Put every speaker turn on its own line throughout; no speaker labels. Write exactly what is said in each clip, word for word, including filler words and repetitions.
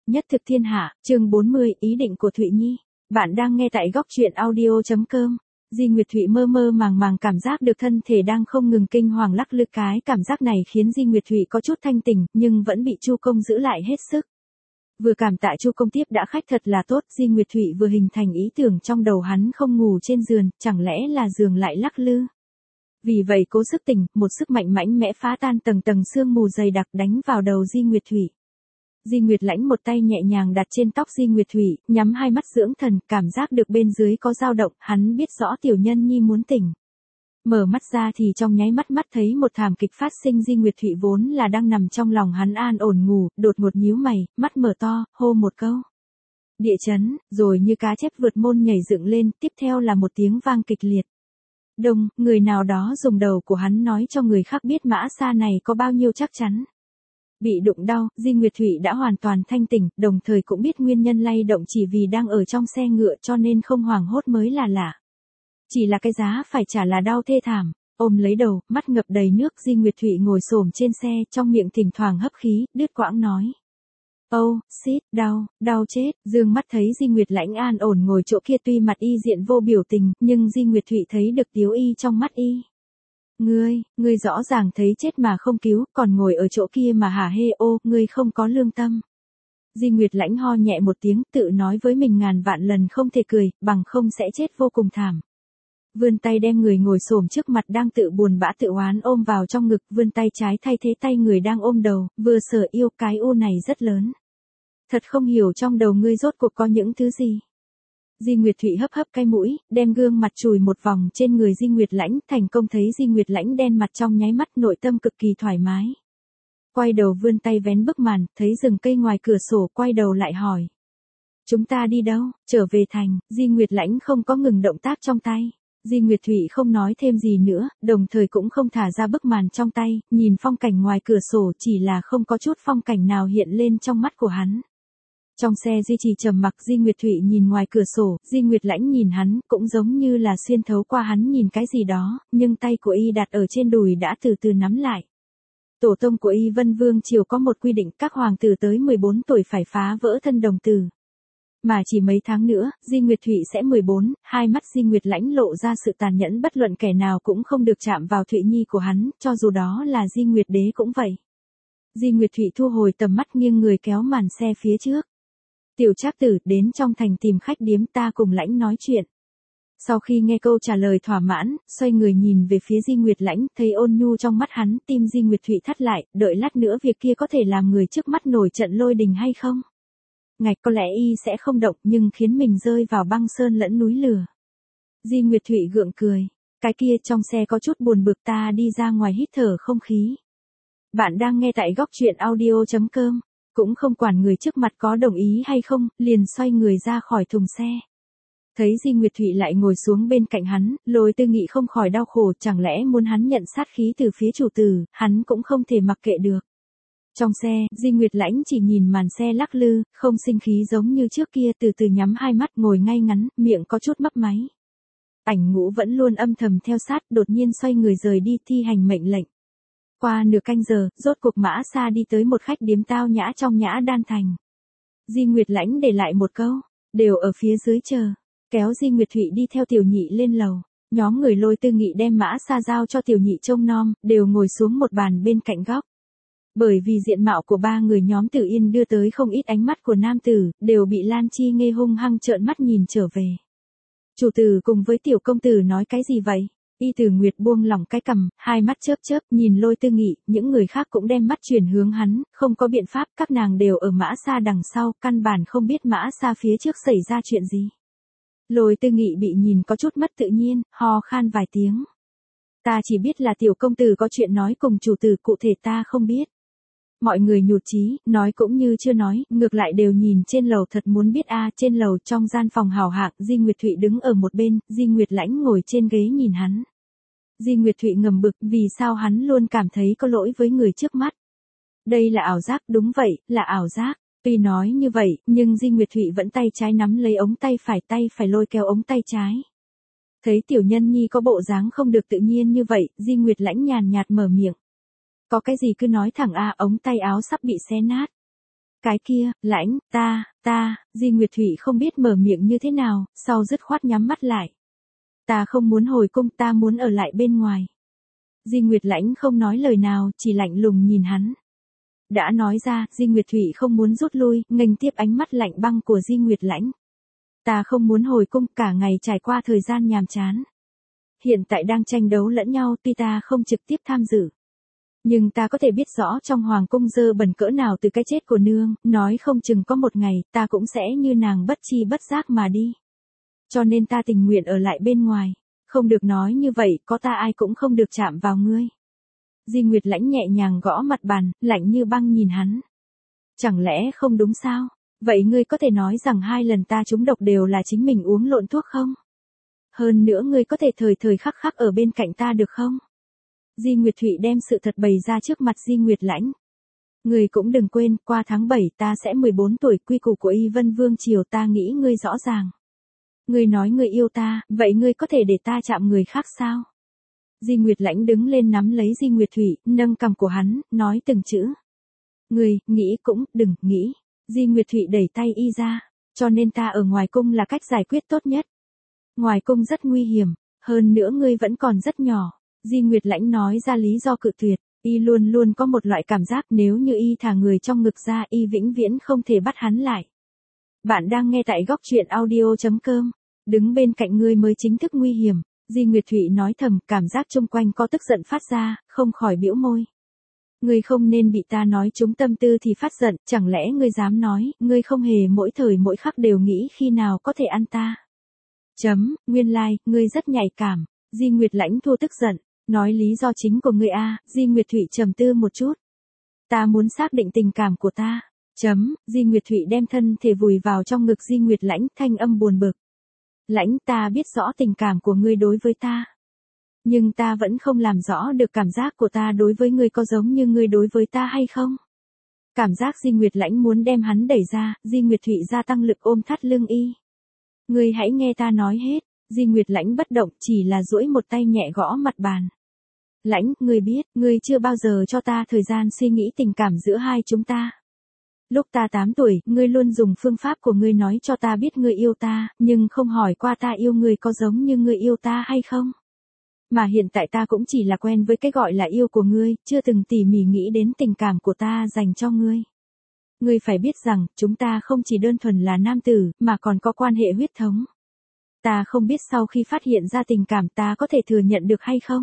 nhất thực thiên hạ, chương bốn mươi, ý định của Thụy Nhi. Bạn đang nghe tại góc truyện audio.com. Di Nguyệt Thụy mơ mơ màng màng cảm giác được thân thể đang không ngừng kinh hoàng lắc lư, cái cảm giác này khiến Di Nguyệt Thụy có chút thanh tỉnh, nhưng vẫn bị Chu Công giữ lại hết sức. Vừa cảm tạ Chu Công tiếp đã khách thật là tốt, Di Nguyệt Thụy vừa hình thành ý tưởng trong đầu hắn không ngủ trên giường, chẳng lẽ là giường lại lắc lư. Vì vậy cố sức tỉnh, một sức mạnh mãnh mẽ phá tan tầng tầng sương mù dày đặc đánh vào đầu Di Nguyệt Thụy. Di Nguyệt Lãnh một tay nhẹ nhàng đặt trên tóc Di Nguyệt Thụy, nhắm hai mắt dưỡng thần, cảm giác được bên dưới có dao động, hắn biết rõ tiểu nhân nhi muốn tỉnh. Mở mắt ra thì trong nháy mắt mắt thấy một thảm kịch phát sinh. Di Nguyệt Thụy vốn là đang nằm trong lòng hắn an ổn ngủ, đột ngột nhíu mày, mắt mở to, hô một câu. Địa chấn, rồi như cá chép vượt môn nhảy dựng lên, tiếp theo là một tiếng vang kịch liệt. Đông, người nào đó dùng đầu của hắn nói cho người khác biết mã xa này có bao nhiêu chắc chắn. Bị đụng đau, Di Nguyệt Thụy đã hoàn toàn thanh tỉnh, đồng thời cũng biết nguyên nhân lay động chỉ vì đang ở trong xe ngựa cho nên không hoảng hốt mới là lạ. Chỉ là cái giá phải trả là đau thê thảm. Ôm lấy đầu, mắt ngập đầy nước, Di Nguyệt Thụy ngồi xổm trên xe, trong miệng thỉnh thoảng hấp khí, đứt quãng nói. Âu, oh, xít, đau, đau chết. Dương mắt thấy Di Nguyệt Lãnh an ổn ngồi chỗ kia, tuy mặt y diện vô biểu tình, nhưng Di Nguyệt Thụy thấy được tiếu y trong mắt y. Ngươi, ngươi rõ ràng thấy chết mà không cứu, còn ngồi ở chỗ kia mà hả hê ô, ngươi không có lương tâm. Di Nguyệt Lãnh ho nhẹ một tiếng, tự nói với mình ngàn vạn lần không thể cười, bằng không sẽ chết vô cùng thảm. Vươn tay đem người ngồi xổm trước mặt đang tự buồn bã tự oán ôm vào trong ngực, vươn tay trái thay thế tay người đang ôm đầu, vừa sở yêu, cái u này rất lớn. Thật không hiểu trong đầu ngươi rốt cuộc có những thứ gì. Di Nguyệt Thụy hấp hấp cái mũi, đem gương mặt chùi một vòng trên người Di Nguyệt Lãnh, thành công thấy Di Nguyệt Lãnh đen mặt trong nháy mắt, nội tâm cực kỳ thoải mái. Quay đầu vươn tay vén bức màn, thấy rừng cây ngoài cửa sổ, quay đầu lại hỏi. Chúng ta đi đâu? Trở về thành. Di Nguyệt Lãnh không có ngừng động tác trong tay. Di Nguyệt Thụy không nói thêm gì nữa, đồng thời cũng không thả ra bức màn trong tay, nhìn phong cảnh ngoài cửa sổ, chỉ là không có chút phong cảnh nào hiện lên trong mắt của hắn. Trong xe duy trì trầm mặc, Di Nguyệt Thụy nhìn ngoài cửa sổ, Di Nguyệt Lãnh nhìn hắn, cũng giống như là xuyên thấu qua hắn nhìn cái gì đó, nhưng tay của y đặt ở trên đùi đã từ từ nắm lại. Tổ tông của y Vân Vương Triều có một quy định, các hoàng tử tới mười bốn tuổi phải phá vỡ thân đồng tử. Mà chỉ mấy tháng nữa, Di Nguyệt Thụy sẽ mười bốn, hai mắt Di Nguyệt Lãnh lộ ra sự tàn nhẫn, bất luận kẻ nào cũng không được chạm vào Thụy Nhi của hắn, cho dù đó là Di Nguyệt Đế cũng vậy. Di Nguyệt Thụy thu hồi tầm mắt, nghiêng người kéo màn xe phía trước. Tiểu Trác Tử, đến trong thành tìm khách điếm, ta cùng Lãnh nói chuyện. Sau khi nghe câu trả lời thỏa mãn, xoay người nhìn về phía Di Nguyệt Lãnh, thấy ôn nhu trong mắt hắn, tim Di Nguyệt Thụy thắt lại, đợi lát nữa việc kia có thể làm người trước mắt nổi trận lôi đình hay không? Ngạch, có lẽ y sẽ không động, nhưng khiến mình rơi vào băng sơn lẫn núi lửa. Di Nguyệt Thụy gượng cười. Cái kia trong xe có chút buồn bực, ta đi ra ngoài hít thở không khí. Bạn đang nghe tại góc truyện audio.com. Cũng không quản người trước mặt có đồng ý hay không, liền xoay người ra khỏi thùng xe. Thấy Di Nguyệt Thụy lại ngồi xuống bên cạnh hắn, Lôi Tư Nghị không khỏi đau khổ, chẳng lẽ muốn hắn nhận sát khí từ phía chủ tử, hắn cũng không thể mặc kệ được. Trong xe, Di Nguyệt Lãnh chỉ nhìn màn xe lắc lư, không sinh khí giống như trước kia, từ từ nhắm hai mắt ngồi ngay ngắn, miệng có chút mấp máy. Ảnh Ngũ vẫn luôn âm thầm theo sát, đột nhiên xoay người rời đi thi hành mệnh lệnh. Qua nửa canh giờ, rốt cuộc mã xa đi tới một khách điếm tao nhã trong Nhã Đan Thành. Di Nguyệt Lãnh để lại một câu, đều ở phía dưới chờ, kéo Di Nguyệt Thụy đi theo Tiểu Nhị lên lầu. Nhóm người Lôi Tư Nghị đem mã xa giao cho Tiểu Nhị trông nom, đều ngồi xuống một bàn bên cạnh góc. Bởi vì diện mạo của ba người nhóm Tử Yên đưa tới không ít ánh mắt của nam tử, đều bị Lan Chi Nghê hung hăng trợn mắt nhìn trở về. Chủ tử cùng với tiểu công tử nói cái gì vậy? Y Tử Nguyệt buông lỏng cái cằm, hai mắt chớp chớp, nhìn Lôi Tư Nghị, những người khác cũng đem mắt chuyển hướng hắn, không có biện pháp, các nàng đều ở mã xa đằng sau, căn bản không biết mã xa phía trước xảy ra chuyện gì. Lôi Tư Nghị bị nhìn có chút mất tự nhiên, ho khan vài tiếng. Ta chỉ biết là tiểu công tử có chuyện nói cùng chủ tử, cụ thể ta không biết. Mọi người nhụt chí, nói cũng như chưa nói, ngược lại đều nhìn trên lầu, thật muốn biết a. À, trên lầu trong gian phòng hào hạng, Di Nguyệt Thụy đứng ở một bên, Di Nguyệt Lãnh ngồi trên ghế nhìn hắn. Di Nguyệt Thụy ngầm bực, vì sao hắn luôn cảm thấy có lỗi với người trước mắt. Đây là ảo giác, đúng vậy, là ảo giác. Tuy nói như vậy, nhưng Di Nguyệt Thụy vẫn tay trái nắm lấy ống tay phải, tay phải lôi kéo ống tay trái. Thấy tiểu nhân nhi có bộ dáng không được tự nhiên như vậy, Di Nguyệt Lãnh nhàn nhạt mở miệng. Có cái gì cứ nói thẳng a, ống tay áo sắp bị xé nát. Cái kia, Lãnh, ta, ta, Di Nguyệt Thụy không biết mở miệng như thế nào, sau dứt khoát nhắm mắt lại. Ta không muốn hồi cung, ta muốn ở lại bên ngoài. Di Nguyệt Lãnh không nói lời nào, chỉ lạnh lùng nhìn hắn. Đã nói ra, Di Nguyệt Thụy không muốn rút lui, nghênh tiếp ánh mắt lạnh băng của Di Nguyệt Lãnh. Ta không muốn hồi cung, cả ngày trải qua thời gian nhàm chán. Hiện tại đang tranh đấu lẫn nhau, tuy ta không trực tiếp tham dự. Nhưng ta có thể biết rõ trong hoàng cung dơ bẩn cỡ nào từ cái chết của nương, nói không chừng có một ngày, ta cũng sẽ như nàng bất chi bất giác mà đi. Cho nên ta tình nguyện ở lại bên ngoài. Không được nói như vậy, có ta ai cũng không được chạm vào ngươi. Di Nguyệt Lãnh nhẹ nhàng gõ mặt bàn, lạnh như băng nhìn hắn. Chẳng lẽ không đúng sao? Vậy ngươi có thể nói rằng hai lần ta trúng độc đều là chính mình uống lộn thuốc không? Hơn nữa ngươi có thể thời thời khắc khắc ở bên cạnh ta được không? Di Nguyệt Thụy đem sự thật bày ra trước mặt Di Nguyệt Lãnh. Ngươi cũng đừng quên, qua tháng bảy ta sẽ mười bốn tuổi, quy củ của Y Vân Vương Triều ta nghĩ ngươi rõ ràng. Ngươi nói ngươi yêu ta, vậy ngươi có thể để ta chạm người khác sao? Di Nguyệt Lãnh đứng lên nắm lấy Di Nguyệt Thụy, nâng cằm của hắn, nói từng chữ. Ngươi, nghĩ cũng, đừng, nghĩ. Di Nguyệt Thụy đẩy tay y ra, cho nên ta ở ngoài cung là cách giải quyết tốt nhất. Ngoài cung rất nguy hiểm, hơn nữa ngươi vẫn còn rất nhỏ. Di Nguyệt Lãnh nói ra lý do cự tuyệt, y luôn luôn có một loại cảm giác nếu như y thả người trong ngực ra y vĩnh viễn không thể bắt hắn lại. Bạn đang nghe tại góc truyện audio chấm com, đứng bên cạnh ngươi mới chính thức nguy hiểm. Di Nguyệt Thụy nói thầm, cảm giác chung quanh có tức giận phát ra, không khỏi bĩu môi. Ngươi không nên bị ta nói trúng tâm tư thì phát giận, chẳng lẽ ngươi dám nói, ngươi không hề mỗi thời mỗi khắc đều nghĩ khi nào có thể ăn ta. Chấm, nguyên lai, like, ngươi rất nhạy cảm. Di Nguyệt Lãnh thua tức giận, nói lý do chính của ngươi a. Di Nguyệt Thụy trầm tư một chút. Ta muốn xác định tình cảm của ta. Chấm, Di Nguyệt Thụy đem thân thể vùi vào trong ngực Di Nguyệt Lãnh, thanh âm buồn bực. Lãnh, ta biết rõ tình cảm của ngươi đối với ta. Nhưng ta vẫn không làm rõ được cảm giác của ta đối với ngươi có giống như ngươi đối với ta hay không. Cảm giác Di Nguyệt Lãnh muốn đem hắn đẩy ra, Di Nguyệt Thụy gia tăng lực ôm thắt lưng y. Ngươi hãy nghe ta nói hết. Di Nguyệt Lãnh bất động, chỉ là duỗi một tay nhẹ gõ mặt bàn. Lãnh, ngươi biết, ngươi chưa bao giờ cho ta thời gian suy nghĩ tình cảm giữa hai chúng ta. Lúc ta tám tuổi, ngươi luôn dùng phương pháp của ngươi nói cho ta biết ngươi yêu ta, nhưng không hỏi qua ta yêu ngươi có giống như ngươi yêu ta hay không. Mà hiện tại ta cũng chỉ là quen với cái gọi là yêu của ngươi, chưa từng tỉ mỉ nghĩ đến tình cảm của ta dành cho ngươi. Ngươi phải biết rằng, chúng ta không chỉ đơn thuần là nam tử, mà còn có quan hệ huyết thống. Ta không biết sau khi phát hiện ra tình cảm ta có thể thừa nhận được hay không.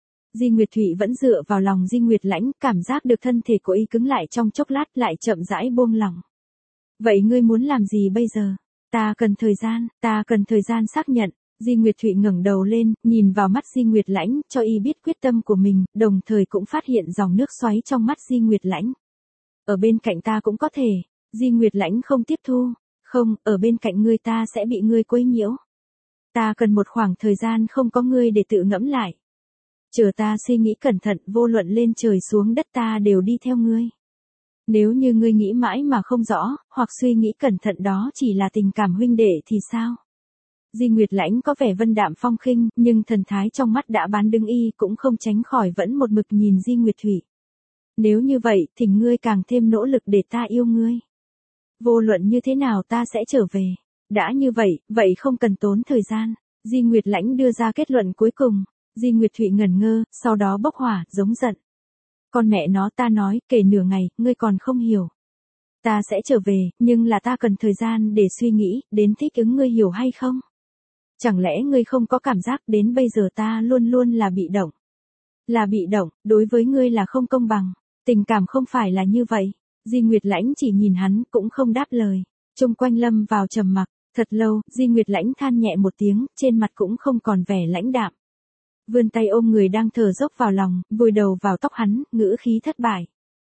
Di Nguyệt Thụy vẫn dựa vào lòng Di Nguyệt Lãnh, cảm giác được thân thể của y cứng lại trong chốc lát lại chậm rãi buông lỏng. Vậy ngươi muốn làm gì bây giờ? Ta cần thời gian, ta cần thời gian xác nhận. Di Nguyệt Thụy ngẩng đầu lên, nhìn vào mắt Di Nguyệt Lãnh, cho y biết quyết tâm của mình, đồng thời cũng phát hiện dòng nước xoáy trong mắt Di Nguyệt Lãnh. Ở bên cạnh ta cũng có thể. Di Nguyệt Lãnh không tiếp thu. Không, ở bên cạnh ngươi ta sẽ bị ngươi quấy nhiễu. Ta cần một khoảng thời gian không có ngươi để tự ngẫm lại. Chờ ta suy nghĩ cẩn thận, vô luận lên trời xuống đất ta đều đi theo ngươi. Nếu như ngươi nghĩ mãi mà không rõ, hoặc suy nghĩ cẩn thận đó chỉ là tình cảm huynh đệ thì sao? Di Nguyệt Lãnh có vẻ vân đạm phong khinh, nhưng thần thái trong mắt đã bán đứng y cũng không tránh khỏi vẫn một mực nhìn Di Nguyệt Thụy. Nếu như vậy, thỉnh ngươi càng thêm nỗ lực để ta yêu ngươi. Vô luận như thế nào ta sẽ trở về. Đã như vậy, vậy không cần tốn thời gian. Di Nguyệt Lãnh đưa ra kết luận cuối cùng. Di Nguyệt Thụy ngẩn ngơ, sau đó bốc hỏa, giống giận. Con mẹ nó, ta nói, kể nửa ngày, ngươi còn không hiểu. Ta sẽ trở về, nhưng là ta cần thời gian để suy nghĩ, đến thích ứng, ngươi hiểu hay không? Chẳng lẽ ngươi không có cảm giác đến bây giờ ta luôn luôn là bị động? Là bị động, đối với ngươi là không công bằng. Tình cảm không phải là như vậy. Di Nguyệt Lãnh chỉ nhìn hắn, cũng không đáp lời. Chung quanh lâm vào trầm mặc. Thật lâu, Di Nguyệt Lãnh than nhẹ một tiếng, trên mặt cũng không còn vẻ lãnh đạm. Vươn tay ôm người đang thở dốc vào lòng, vùi đầu vào tóc hắn, ngữ khí thất bại.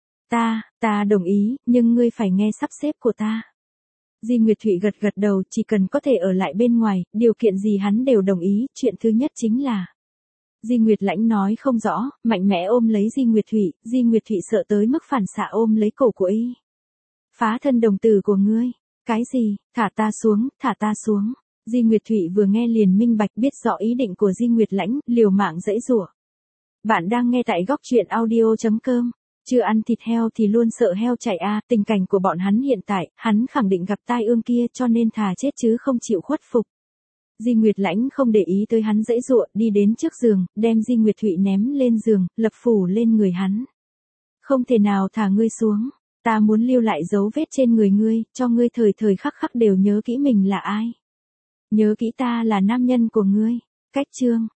Ta, ta đồng ý, nhưng ngươi phải nghe sắp xếp của ta. Di Nguyệt Thụy gật gật đầu, chỉ cần có thể ở lại bên ngoài, điều kiện gì hắn đều đồng ý, chuyện thứ nhất chính là. Di Nguyệt Lãnh nói không rõ, mạnh mẽ ôm lấy Di Nguyệt Thụy, Di Nguyệt Thụy sợ tới mức phản xạ ôm lấy cổ của y. Phá thân đồng tử của ngươi. Cái gì, thả ta xuống, thả ta xuống. Di Nguyệt Thụy vừa nghe liền minh bạch biết rõ ý định của Di Nguyệt Lãnh, liều mạng dãy rủa. Bạn đang nghe tại góc truyện audio chấm com. Chưa ăn thịt heo thì luôn sợ heo chạy a, tình cảnh của bọn hắn hiện tại, hắn khẳng định gặp tai ương kia cho nên thà chết chứ không chịu khuất phục. Di Nguyệt Lãnh không để ý tới hắn dãy dụa, đi đến trước giường, đem Di Nguyệt Thụy ném lên giường, lập phủ lên người hắn. Không thể nào thả ngươi xuống, ta muốn lưu lại dấu vết trên người ngươi, cho ngươi thời thời khắc khắc đều nhớ kỹ mình là ai. Nhớ kỹ ta là nam nhân của ngươi. Cách chương